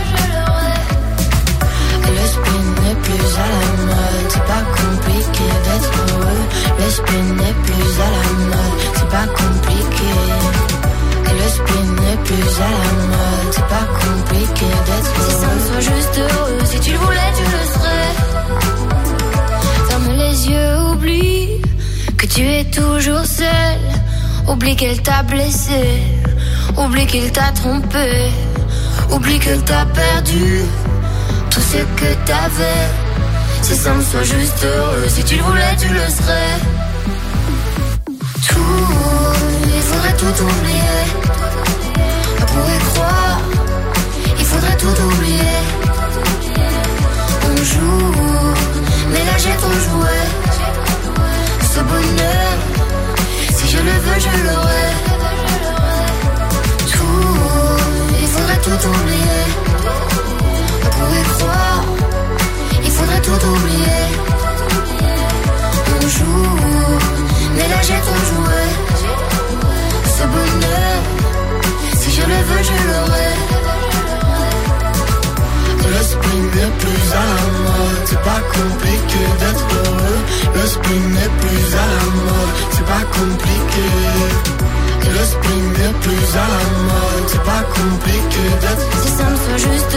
Le spleen n'est plus à la mode, c'est pas compliqué d'être heureux. Le spleen n'est plus à la mode, c'est pas compliqué. Le spleen n'est plus à la mode, c'est pas compliqué d'être heureux. Si ça me soit juste heureux, si tu le voulais, tu le serais. Ferme les yeux, oublie que tu es toujours seul. Oublie qu'elle t'a blessé, oublie qu'il t'a trompé, oublie qu'elle t'a perdu tout ce que t'avais. Si ça me soit juste heureux, si tu le voulais, tu le serais. Tout, il faudrait tout oublier. On pourrait croire, il faudrait tout oublier. On joue, mais là j'ai trop joué. Ce bonheur, si je le veux, je l'aurai. Tout, il faudrait tout oublier. On pourrait croire, plus à la mode. C'est pas compliqué d'être heureux. Le spleen n'est plus à la mode. C'est pas compliqué. Le spleen n'est plus à la mode. C'est pas compliqué d'être. Si ça me soit juste